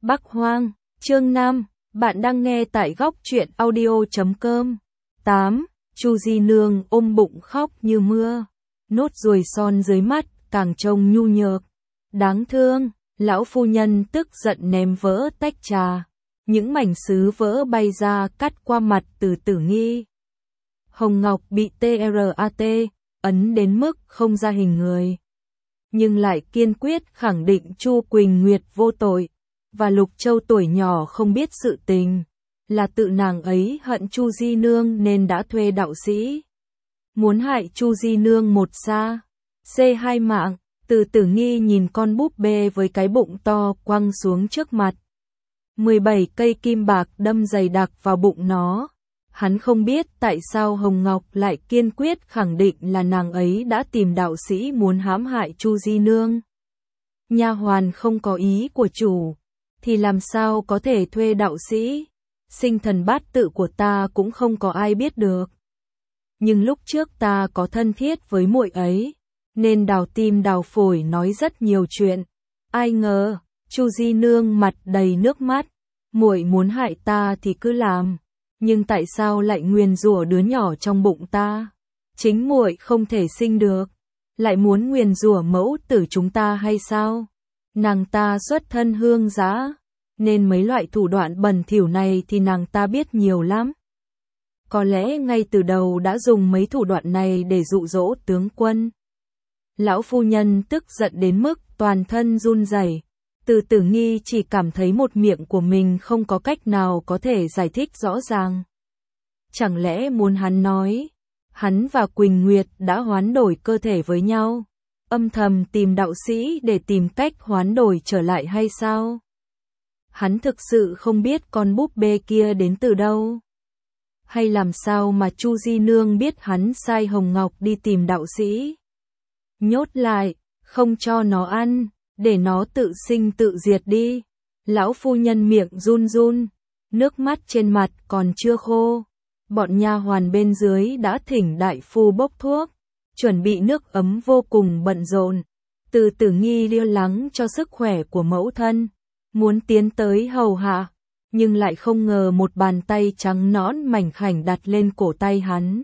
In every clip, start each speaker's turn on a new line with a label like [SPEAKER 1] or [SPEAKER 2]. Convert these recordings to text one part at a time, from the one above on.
[SPEAKER 1] Bắc Hoang, chương 5, bạn đang nghe tại góc truyện audio.com. 8. Chu Di Nương ôm bụng khóc như mưa, nốt ruồi son dưới mắt càng trông nhu nhược, đáng thương. Lão phu nhân tức giận ném vỡ tách trà, những mảnh sứ vỡ bay ra cắt qua mặt Từ Tử Nghi. Hồng Ngọc bị TRAT ấn đến mức không ra hình người, nhưng lại kiên quyết khẳng định Chu Quỳnh Nguyệt vô tội, và Lục Châu tuổi nhỏ không biết sự tình, là tự nàng ấy hận Chu Di Nương nên đã thuê đạo sĩ muốn hại Chu Di Nương một sa, C2 mạng. Từ Tử Nghi nhìn con búp bê với cái bụng to quăng xuống trước mặt. 17 cây kim bạc đâm dày đặc vào bụng nó. Hắn không biết tại sao Hồng Ngọc lại kiên quyết khẳng định là nàng ấy đã tìm đạo sĩ muốn hãm hại Chu Di Nương. Nha hoàn không có ý của chủ, thì làm sao có thể thuê đạo sĩ? Sinh thần bát tự của ta cũng không có ai biết được. Nhưng lúc trước ta có thân thiết với muội ấy, nên đào tim đào phổi nói rất nhiều chuyện. Ai ngờ, Chu Di Nương mặt đầy nước mắt, muội muốn hại ta thì cứ làm, nhưng tại sao lại nguyền rủa đứa nhỏ trong bụng ta? Chính muội không thể sinh được, lại muốn nguyền rủa mẫu tử chúng ta hay sao? Nàng ta xuất thân hương giá, nên mấy loại thủ đoạn bẩn thỉu này thì nàng ta biết nhiều lắm. Có lẽ ngay từ đầu đã dùng mấy thủ đoạn này để dụ dỗ tướng quân. Lão phu nhân tức giận đến mức toàn thân run rẩy. Từ Tử Nghi chỉ cảm thấy một miệng của mình không có cách nào có thể giải thích rõ ràng. Chẳng lẽ muốn hắn nói, hắn và Quỳnh Nguyệt đã hoán đổi cơ thể với nhau, âm thầm tìm đạo sĩ để tìm cách hoán đổi trở lại hay sao? Hắn thực sự không biết con búp bê kia đến từ đâu. Hay làm sao mà Chu Di Nương biết hắn sai Hồng Ngọc đi tìm đạo sĩ? Nhốt lại, không cho nó ăn, để nó tự sinh tự diệt đi. Lão phu nhân miệng run run, nước mắt trên mặt còn chưa khô. Bọn nha hoàn bên dưới đã thỉnh đại phu bốc thuốc, chuẩn bị nước ấm vô cùng bận rộn. Từ Tử Nghi lo lắng cho sức khỏe của mẫu thân, muốn tiến tới hầu hạ, nhưng lại không ngờ một bàn tay trắng nõn mảnh khảnh đặt lên cổ tay hắn,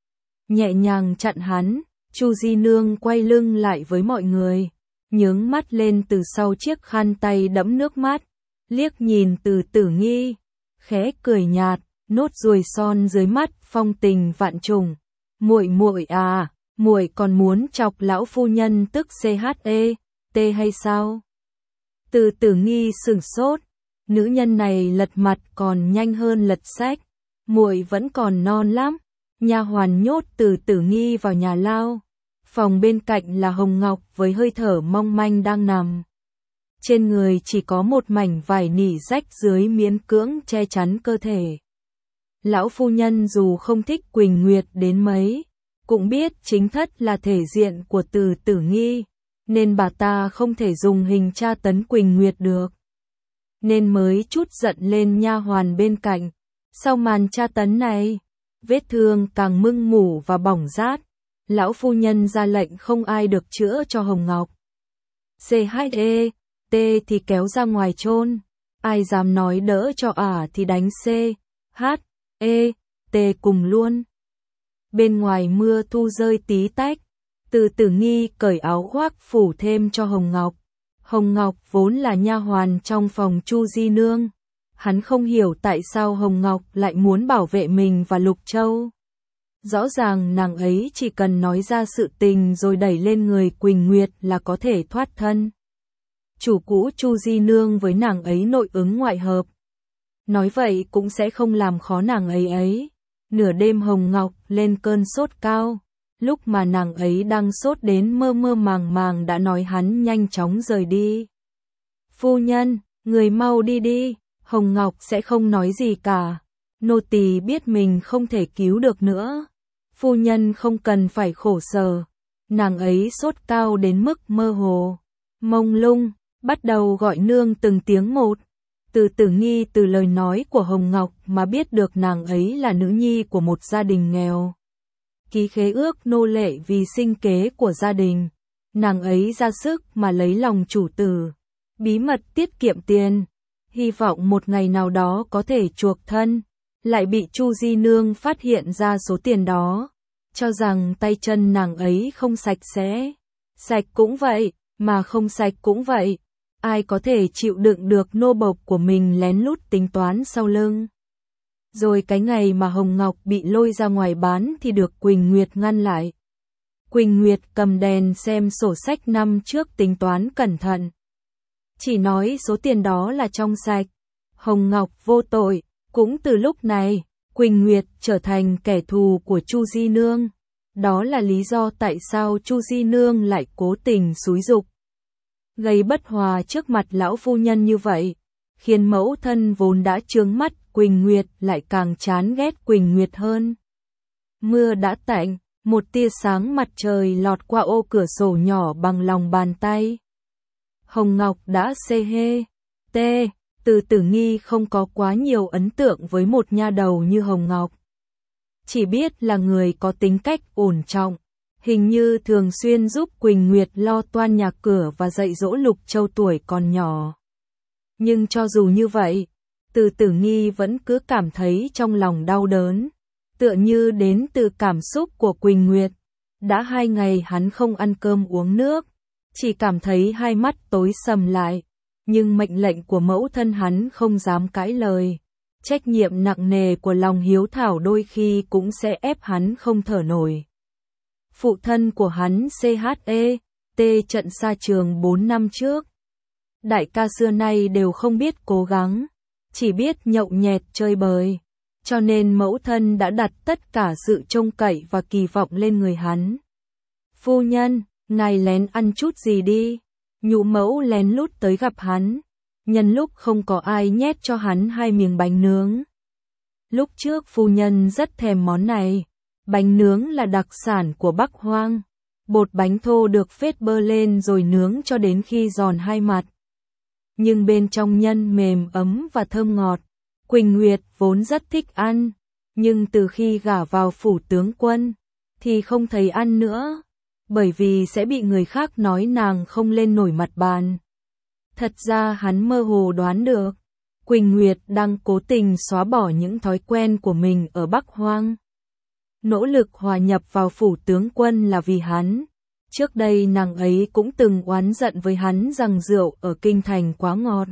[SPEAKER 1] nhẹ nhàng chặn hắn. Chu Di Nương quay lưng lại với mọi người, nhướng mắt lên từ sau chiếc khăn tay đẫm nước mắt, liếc nhìn Từ Tử Nghi, khẽ cười nhạt, nốt ruồi son dưới mắt phong tình vạn trùng. Muội muội à, muội còn muốn chọc lão phu nhân tức CHET hay sao? Từ Tử Nghi sửng sốt, nữ nhân này lật mặt còn nhanh hơn lật sách, muội vẫn còn non lắm. Nha hoàn nhốt Từ Tử Nghi vào nhà lao. Phòng bên cạnh là Hồng Ngọc với hơi thở mong manh đang nằm. Trên người chỉ có một mảnh vải nỉ rách dưới miễn cưỡng che chắn cơ thể. Lão phu nhân dù không thích Quỳnh Nguyệt đến mấy, cũng biết chính thất là thể diện của Từ Tử Nghi, nên bà ta không thể dùng hình tra tấn Quỳnh Nguyệt được. Nên mới trút giận lên nha hoàn bên cạnh. Sau màn tra tấn này, vết thương càng mưng mủ và bỏng rát. Lão phu nhân ra lệnh không ai được chữa cho Hồng Ngọc. C2E, T thì kéo ra ngoài chôn. Ai dám nói đỡ cho thì đánh C, H, E, T cùng luôn. Bên ngoài mưa thu rơi tí tách. Từ Tử Nghi cởi áo khoác phủ thêm cho Hồng Ngọc. Hồng Ngọc vốn là nha hoàn trong phòng Chu Di Nương. Hắn không hiểu tại sao Hồng Ngọc lại muốn bảo vệ mình và Lục Châu. Rõ ràng nàng ấy chỉ cần nói ra sự tình rồi đẩy lên người Quỳnh Nguyệt là có thể thoát thân. Chủ cũ Chu Di Nương với nàng ấy nội ứng ngoại hợp. Nói vậy cũng sẽ không làm khó nàng ấy. Nửa đêm Hồng Ngọc lên cơn sốt cao. Lúc mà nàng ấy đang sốt đến mơ mơ màng màng đã nói hắn nhanh chóng rời đi. Phu nhân, người mau đi đi. Hồng Ngọc sẽ không nói gì cả. Nô tỳ biết mình không thể cứu được nữa. Phu nhân không cần phải khổ sở. Nàng ấy sốt cao đến mức mơ hồ, mông lung, bắt đầu gọi nương từng tiếng một. Từ Tử Nghi từ lời nói của Hồng Ngọc mà biết được nàng ấy là nữ nhi của một gia đình nghèo. Ký khế ước nô lệ vì sinh kế của gia đình. Nàng ấy ra sức mà lấy lòng chủ tử. Bí mật tiết kiệm tiền. hy vọng một ngày nào đó có thể chuộc thân, lại bị Chu Di Nương phát hiện ra số tiền đó, cho rằng tay chân nàng ấy không sạch sẽ. Sạch cũng vậy, mà không sạch cũng vậy. Ai có thể chịu đựng được nô bộc của mình lén lút tính toán sau lưng. Rồi cái ngày mà Hồng Ngọc bị lôi ra ngoài bán thì được Quỳnh Nguyệt ngăn lại. Quỳnh Nguyệt cầm đèn xem sổ sách năm trước tính toán cẩn thận. Chỉ nói số tiền đó là trong sạch. Hồng Ngọc vô tội. Cũng từ lúc này, Quỳnh Nguyệt trở thành kẻ thù của Chu Di Nương. Đó là lý do tại sao Chu Di Nương lại cố tình xúi giục, gây bất hòa trước mặt lão phu nhân như vậy, khiến mẫu thân vốn đã chướng mắt Quỳnh Nguyệt lại càng chán ghét Quỳnh Nguyệt hơn. Mưa đã tạnh, một tia sáng mặt trời lọt qua ô cửa sổ nhỏ bằng lòng bàn tay. Hồng Ngọc đã tê. Từ Tử Nghi không có quá nhiều ấn tượng với một nha đầu như Hồng Ngọc. Chỉ biết là người có tính cách ổn trọng, hình như thường xuyên giúp Quỳnh Nguyệt lo toan nhà cửa và dạy dỗ Lục Châu tuổi còn nhỏ. Nhưng cho dù như vậy, Từ Tử Nghi vẫn cứ cảm thấy trong lòng đau đớn, tựa như đến từ cảm xúc của Quỳnh Nguyệt. Đã 2 ngày hắn không ăn cơm uống nước, chỉ cảm thấy hai mắt tối sầm lại. Nhưng mệnh lệnh của mẫu thân hắn không dám cãi lời. Trách nhiệm nặng nề của lòng hiếu thảo đôi khi cũng sẽ ép hắn không thở nổi. Phụ thân của hắn trận xa trường 4 năm trước. Đại ca xưa nay đều không biết cố gắng, chỉ biết nhậu nhẹt chơi bời. Cho nên mẫu thân đã đặt tất cả sự trông cậy và kỳ vọng lên người hắn. Phu nhân, ngài lén ăn chút gì đi. Nhũ mẫu lén lút tới gặp hắn, nhân lúc không có ai nhét cho hắn 2 miếng bánh nướng. Lúc trước phu nhân rất thèm món này, bánh nướng là đặc sản của Bắc Hoang. Bột bánh thô được phết bơ lên rồi nướng cho đến khi giòn hai mặt. Nhưng bên trong nhân mềm ấm và thơm ngọt. Quỳnh Nguyệt vốn rất thích ăn, nhưng từ khi gả vào phủ tướng quân, thì không thấy ăn nữa. Bởi vì sẽ bị người khác nói nàng không lên nổi mặt bàn. Thật ra hắn mơ hồ đoán được, Quỳnh Nguyệt đang cố tình xóa bỏ những thói quen của mình ở Bắc Hoang. Nỗ lực hòa nhập vào phủ tướng quân là vì hắn. Trước đây nàng ấy cũng từng oán giận với hắn rằng rượu ở kinh thành quá ngọt.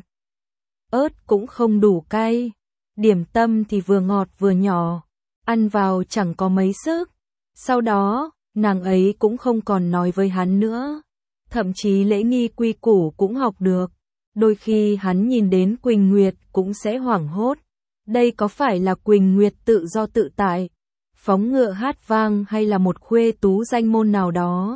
[SPEAKER 1] Ớt cũng không đủ cay. Điểm tâm thì vừa ngọt vừa nhỏ. Ăn vào chẳng có mấy sức. Sau đó, nàng ấy cũng không còn nói với hắn nữa. Thậm chí lễ nghi quy củ cũng học được. Đôi khi hắn nhìn đến Quỳnh Nguyệt cũng sẽ hoảng hốt. Đây có phải là Quỳnh Nguyệt tự do tự tại, phóng ngựa hát vang hay là một khuê tú danh môn nào đó?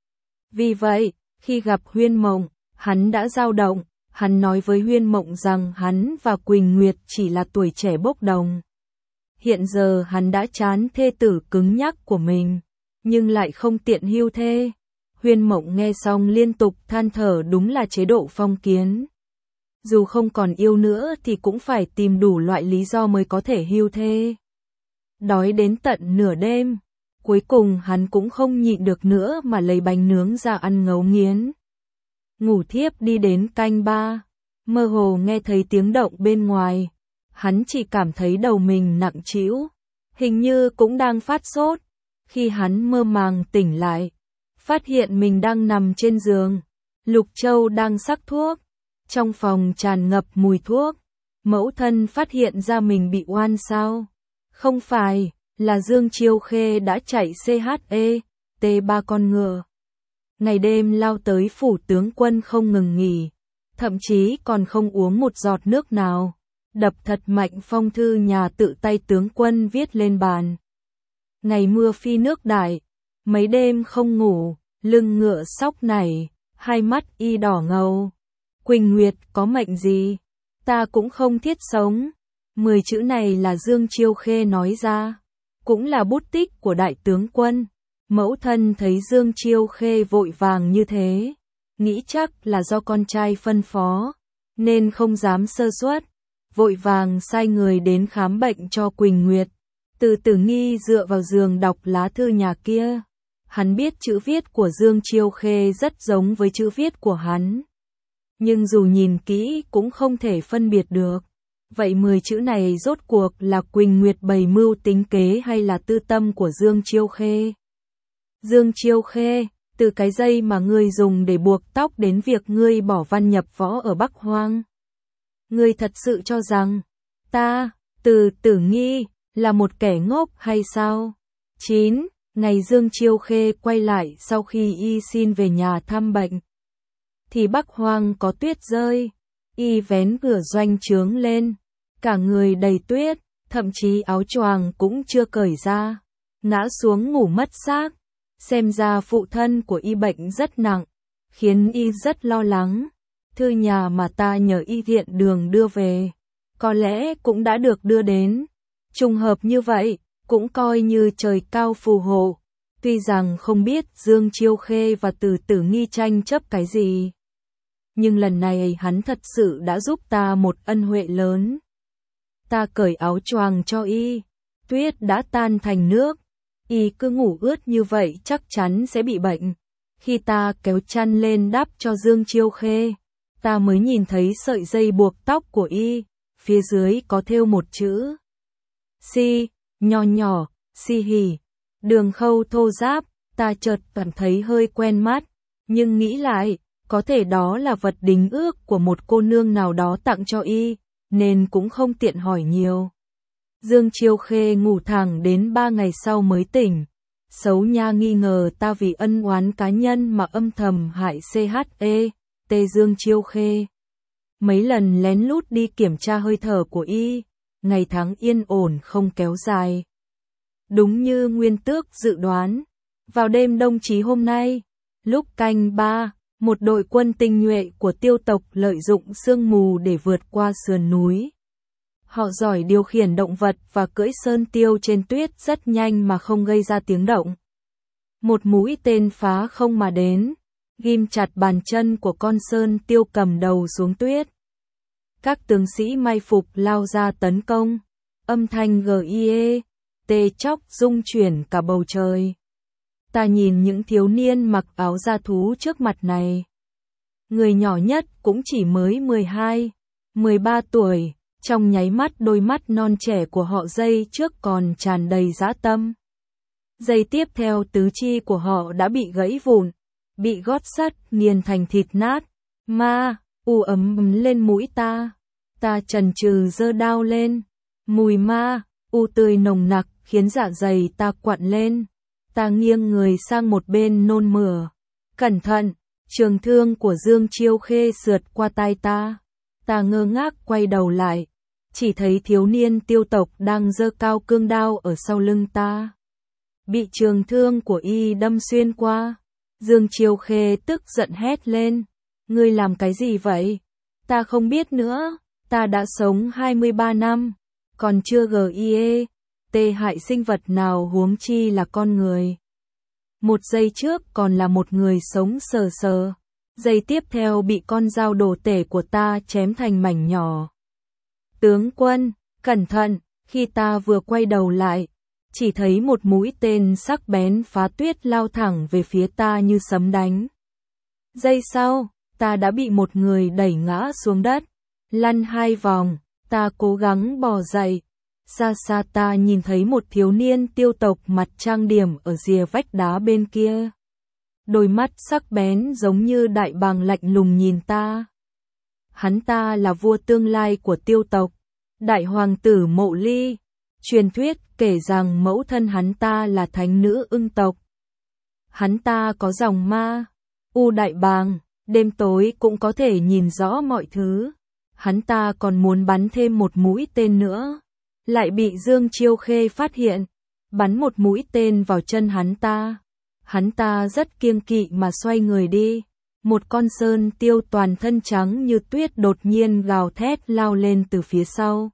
[SPEAKER 1] Vì vậy, khi gặp Huyên Mộng, hắn đã dao động. Hắn nói với Huyên Mộng rằng hắn và Quỳnh Nguyệt chỉ là tuổi trẻ bốc đồng. Hiện giờ hắn đã chán thê tử cứng nhắc của mình, nhưng lại không tiện hưu thê. Huyên Mộng nghe xong liên tục than thở, đúng là chế độ phong kiến. Dù không còn yêu nữa thì cũng phải tìm đủ loại lý do mới có thể hưu thê. Đói đến tận nửa đêm, cuối cùng hắn cũng không nhịn được nữa mà lấy bánh nướng ra ăn ngấu nghiến. Ngủ thiếp đi đến canh 3, mơ hồ nghe thấy tiếng động bên ngoài. Hắn chỉ cảm thấy đầu mình nặng trĩu, hình như cũng đang phát sốt. Khi hắn mơ màng tỉnh lại, phát hiện mình đang nằm trên giường. Lục Châu đang sắc thuốc, trong phòng tràn ngập mùi thuốc. Mẫu thân phát hiện ra mình bị oan sao? Không phải, là Dương Chiêu Khê đã chạy T3 con ngựa. Ngày đêm lao tới phủ tướng quân không ngừng nghỉ, thậm chí còn không uống một giọt nước nào. Đập thật mạnh phong thư nhà tự tay tướng quân viết lên bàn. Ngày mưa phi nước đại, mấy đêm không ngủ, lưng ngựa sóc nảy, hai mắt y đỏ ngầu. Quỳnh Nguyệt có mệnh gì? Ta cũng không thiết sống. 10 chữ này là Dương Chiêu Khê nói ra, cũng là bút tích của đại tướng quân. Mẫu thân thấy Dương Chiêu Khê vội vàng như thế, nghĩ chắc là do con trai phân phó, nên không dám sơ suất, vội vàng sai người đến khám bệnh cho Quỳnh Nguyệt. Từ Tử Nghi dựa vào giường đọc lá thư nhà kia. Hắn biết chữ viết của Dương Chiêu Khê rất giống với chữ viết của hắn. Nhưng dù nhìn kỹ cũng không thể phân biệt được. Vậy 10 chữ này rốt cuộc là Quỳnh Nguyệt bày mưu tính kế hay là tư tâm của Dương Chiêu Khê? Dương Chiêu Khê, từ cái dây mà ngươi dùng để buộc tóc đến việc ngươi bỏ văn nhập võ ở Bắc Hoang. Ngươi thật sự cho rằng, ta, Từ Tử Nghi, là một kẻ ngốc hay sao? 9. Ngày Dương Chiêu Khê quay lại sau khi y xin về nhà thăm bệnh. Thì Bắc Hoang có tuyết rơi, y vén cửa doanh trướng lên, cả người đầy tuyết, thậm chí áo choàng cũng chưa cởi ra, ngã xuống ngủ mất xác. Xem ra phụ thân của y bệnh rất nặng, khiến y rất lo lắng. Thư nhà mà ta nhờ y thiện đường đưa về, có lẽ cũng đã được đưa đến. Trùng hợp như vậy, cũng coi như trời cao phù hộ. Tuy rằng không biết Dương Chiêu Khê và Từ Tử Nghi tranh chấp cái gì, nhưng lần này hắn thật sự đã giúp ta một ân huệ lớn. Ta cởi áo choàng cho y, tuyết đã tan thành nước. Y cứ ngủ ướt như vậy chắc chắn sẽ bị bệnh. Khi ta kéo chăn lên đắp cho Dương Chiêu Khê, ta mới nhìn thấy sợi dây buộc tóc của y, phía dưới có thêu một chữ Si, nho nhỏ, si hỉ. Đường khâu thô ráp, ta chợt cảm thấy hơi quen mắt, nhưng nghĩ lại, có thể đó là vật đính ước của một cô nương nào đó tặng cho y, nên cũng không tiện hỏi nhiều. Dương Chiêu Khê ngủ thẳng đến 3 ngày sau mới tỉnh. Xấu Nha nghi ngờ ta vì ân oán cá nhân mà âm thầm hại Dương Chiêu Khê. Mấy lần lén lút đi kiểm tra hơi thở của y, ngày tháng yên ổn không kéo dài. Đúng như Nguyên Tước dự đoán, vào đêm đông chí hôm nay, lúc canh 3, một đội quân tinh nhuệ của Tiêu tộc lợi dụng sương mù để vượt qua sườn núi. Họ giỏi điều khiển động vật và cưỡi sơn tiêu trên tuyết rất nhanh mà không gây ra tiếng động. Một mũi tên phá không mà đến, ghim chặt bàn chân của con sơn tiêu cầm đầu xuống tuyết. Các tướng sĩ may phục lao ra tấn công, âm thanh GIE, tê chóc rung chuyển cả bầu trời. Ta nhìn những thiếu niên mặc áo da thú trước mặt này. Người nhỏ nhất cũng chỉ mới 12, 13 tuổi. Trong nháy mắt đôi mắt non trẻ của họ giây trước còn tràn đầy dã tâm. Giây tiếp theo tứ chi của họ đã bị gãy vụn, bị gót sắt nghiền thành thịt nát. Ma, ấm lên mũi ta. Ta chần chừ giơ đao lên. Mùi ma, tươi nồng nặc khiến dạ dày ta quặn lên. Ta nghiêng người sang một bên nôn mửa. Cẩn thận, trường thương của Dương Chiêu Khê sượt qua tai ta. Ta ngơ ngác quay đầu lại. Chỉ thấy thiếu niên Tiêu tộc đang giơ cao cương đao ở sau lưng ta. Bị trường thương của y đâm xuyên qua. Dương Chiêu Khê tức giận hét lên. Ngươi làm cái gì vậy? Ta không biết nữa. Ta đã sống 23 năm. Còn chưa GIE. Tê hại sinh vật nào huống chi là con người. Một giây trước còn là một người sống sờ sờ. Giây tiếp theo bị con dao đồ tể của ta chém thành mảnh nhỏ. Tướng quân, cẩn thận, khi ta vừa quay đầu lại, chỉ thấy một mũi tên sắc bén phá tuyết lao thẳng về phía ta như sấm đánh. Giây sau, ta đã bị một người đẩy ngã xuống đất, lăn 2 vòng, ta cố gắng bò dậy. Xa xa ta nhìn thấy một thiếu niên Tiêu tộc mặt trang điểm ở rìa vách đá bên kia. Đôi mắt sắc bén giống như đại bàng lạnh lùng nhìn ta. Hắn ta là vua tương lai của Tiêu tộc, đại hoàng tử Mộ Ly. Truyền thuyết kể rằng mẫu thân hắn ta là thánh nữ Ưng tộc. Hắn ta có dòng ma, đại bàng, đêm tối cũng có thể nhìn rõ mọi thứ. Hắn ta còn muốn bắn thêm một mũi tên nữa, lại bị Dương Chiêu Khê phát hiện, bắn một mũi tên vào chân hắn ta. Hắn ta rất kiêng kỵ mà xoay người đi. Một con sơn tiêu toàn thân trắng như tuyết đột nhiên gào thét lao lên từ phía sau.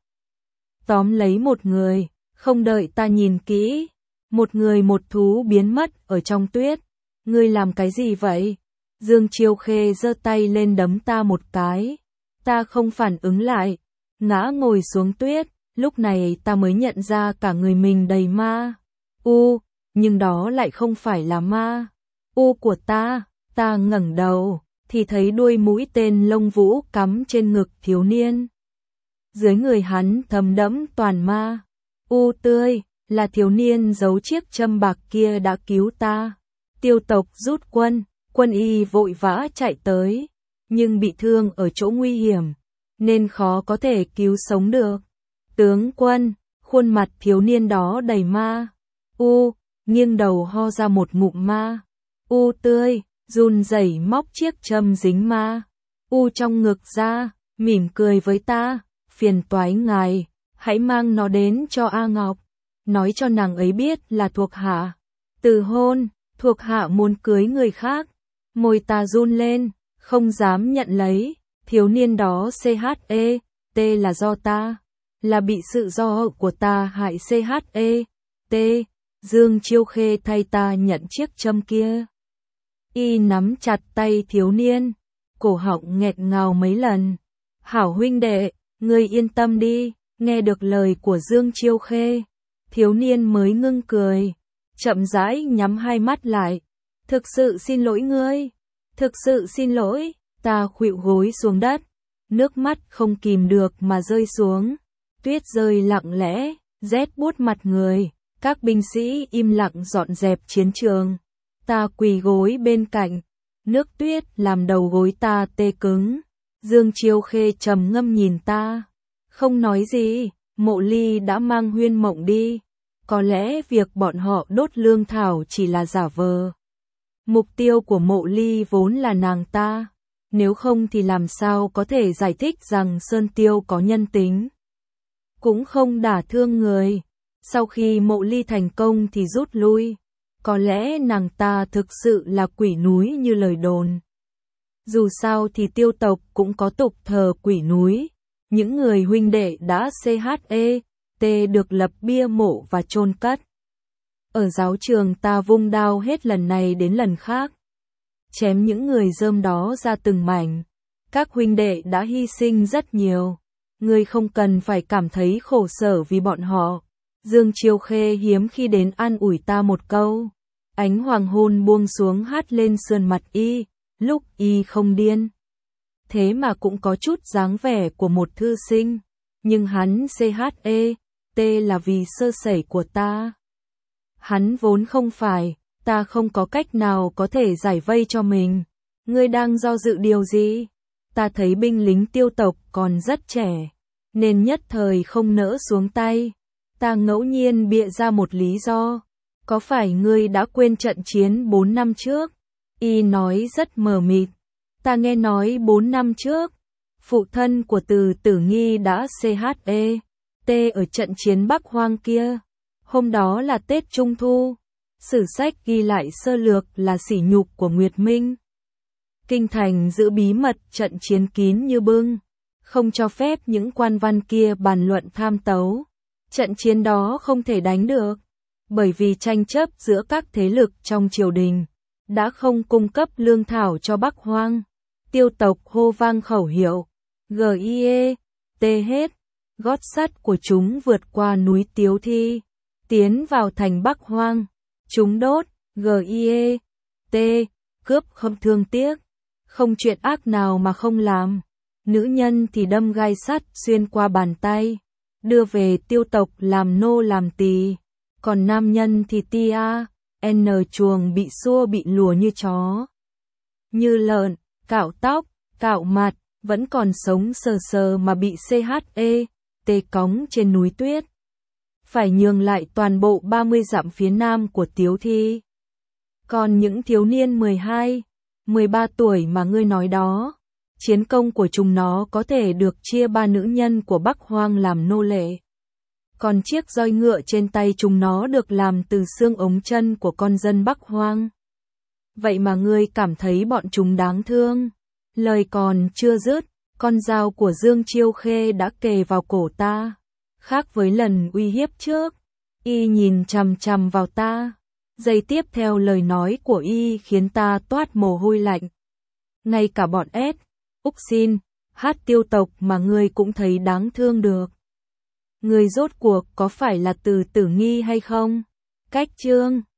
[SPEAKER 1] Tóm lấy một người, không đợi ta nhìn kỹ. Một người một thú biến mất ở trong tuyết. Ngươi làm cái gì vậy? Dương Chiêu Khê giơ tay lên đấm ta một cái. Ta không phản ứng lại, ngã ngồi xuống tuyết. Lúc này ta mới nhận ra cả người mình đầy ma. Nhưng đó lại không phải là ma. Của ta. Ta ngẩng đầu, thì thấy đuôi mũi tên lông vũ cắm trên ngực thiếu niên. Dưới người hắn thấm đẫm toàn ma. Tươi, là thiếu niên giấu chiếc châm bạc kia đã cứu ta. Tiêu tộc rút quân, quân y vội vã chạy tới, nhưng bị thương ở chỗ nguy hiểm, nên khó có thể cứu sống được. Tướng quân, khuôn mặt thiếu niên đó đầy ma. Nghiêng đầu ho ra một ngụm ma. Tươi, run rẩy móc chiếc châm dính ma. Trong ngực ra, mỉm cười với ta, phiền toái ngài, hãy mang nó đến cho A Ngọc, nói cho nàng ấy biết là thuộc hạ. Từ hôn, thuộc hạ muốn cưới người khác. Môi ta run lên, không dám nhận lấy. Thiếu niên đó CHET là do ta, là bị sự do của ta hại CHET. Dương Chiêu Khê thay ta nhận chiếc châm kia. Y nắm chặt tay thiếu niên, cổ họng nghẹt ngào mấy lần. Hảo huynh đệ, ngươi yên tâm đi. Nghe được lời của Dương Chiêu Khê, thiếu niên mới ngưng cười, chậm rãi nhắm hai mắt lại. Thực sự xin lỗi ngươi, thực sự xin lỗi. Ta khuỵu gối xuống đất, nước mắt không kìm được mà rơi xuống. Tuyết rơi lặng lẽ, rét buốt mặt người. Các binh sĩ im lặng dọn dẹp chiến trường. Ta quỳ gối bên cạnh, nước tuyết làm đầu gối ta tê cứng. Dương Chiêu Khê trầm ngâm nhìn ta, không nói gì. Mộ Ly đã mang Huyên Mộng đi, có lẽ việc bọn họ đốt lương thảo chỉ là giả vờ. Mục tiêu của Mộ Ly vốn là nàng ta, nếu không thì làm sao có thể giải thích rằng Sơn Tiêu có nhân tính, cũng không đả thương người. Sau khi Mộ Ly thành công thì rút lui, có lẽ nàng ta thực sự là quỷ núi như lời đồn. Dù sao thì Tiêu tộc cũng có tục thờ quỷ núi. Những người huynh đệ đã CHET được lập bia mộ và chôn cất. Ở giáo trường ta vung đao hết lần này đến lần khác, chém những người rơm đó ra từng mảnh. Các huynh đệ đã hy sinh rất nhiều, ngươi không cần phải cảm thấy khổ sở vì bọn họ. Dương Chiêu Khê hiếm khi đến an ủi ta một câu. Ánh hoàng hôn buông xuống hắt lên sườn mặt y, lúc y không điên, thế mà cũng có chút dáng vẻ của một thư sinh, nhưng hắn CHET là vì sơ sẩy của ta. Hắn vốn không phải, ta không có cách nào có thể giải vây cho mình. Ngươi đang do dự điều gì? Ta thấy binh lính Tiêu tộc còn rất trẻ, nên nhất thời không nỡ xuống tay. Ta ngẫu nhiên bịa ra một lý do. Có phải ngươi đã quên trận chiến 4 năm trước? Y nói rất mờ mịt. Ta nghe nói 4 năm trước, phụ thân của Từ Tử Nghi đã CHET ở trận chiến Bắc Hoang kia. Hôm đó là Tết Trung Thu. Sử sách ghi lại sơ lược là sỉ nhục của Nguyệt Minh. Kinh thành giữ bí mật trận chiến kín như bưng, không cho phép những quan văn kia bàn luận tham tấu. Trận chiến đó không thể đánh được, bởi vì tranh chấp giữa các thế lực trong triều đình đã không cung cấp lương thảo cho Bắc Hoang. Tiêu tộc hô vang khẩu hiệu GIE-T hết, gót sắt của chúng vượt qua núi Tiếu Thi, tiến vào thành Bắc Hoang. Chúng đốt GIE-T, cướp không thương tiếc, không chuyện ác nào mà không làm. Nữ nhân thì đâm gai sắt xuyên qua bàn tay, đưa về Tiêu tộc làm nô làm tỳ, còn nam nhân thì chuồng bị xua bị lùa như chó, như lợn, cạo tóc, cạo mặt, vẫn còn sống sờ sờ mà bị CHET cõng trên núi tuyết. Phải nhường lại toàn bộ 30 dặm phía nam của Tiếu Thi. Còn những thiếu niên 12, 13 tuổi mà ngươi nói đó, chiến công của chúng nó có thể được chia 3 nữ nhân của Bắc Hoang làm nô lệ. Còn chiếc roi ngựa trên tay chúng nó được làm từ xương ống chân của con dân Bắc Hoang. Vậy mà ngươi cảm thấy bọn chúng đáng thương. Lời còn chưa dứt, con dao của Dương Chiêu Khê đã kề vào cổ ta. Khác với lần uy hiếp trước, y nhìn chằm chằm vào ta. Giây tiếp theo lời nói của y khiến ta toát mồ hôi lạnh. Ngay cả bọn Úc Xin, Tiêu tộc mà ngươi cũng thấy đáng thương được. Ngươi rốt cuộc có phải là Từ Tử Nghi hay không? Cách chương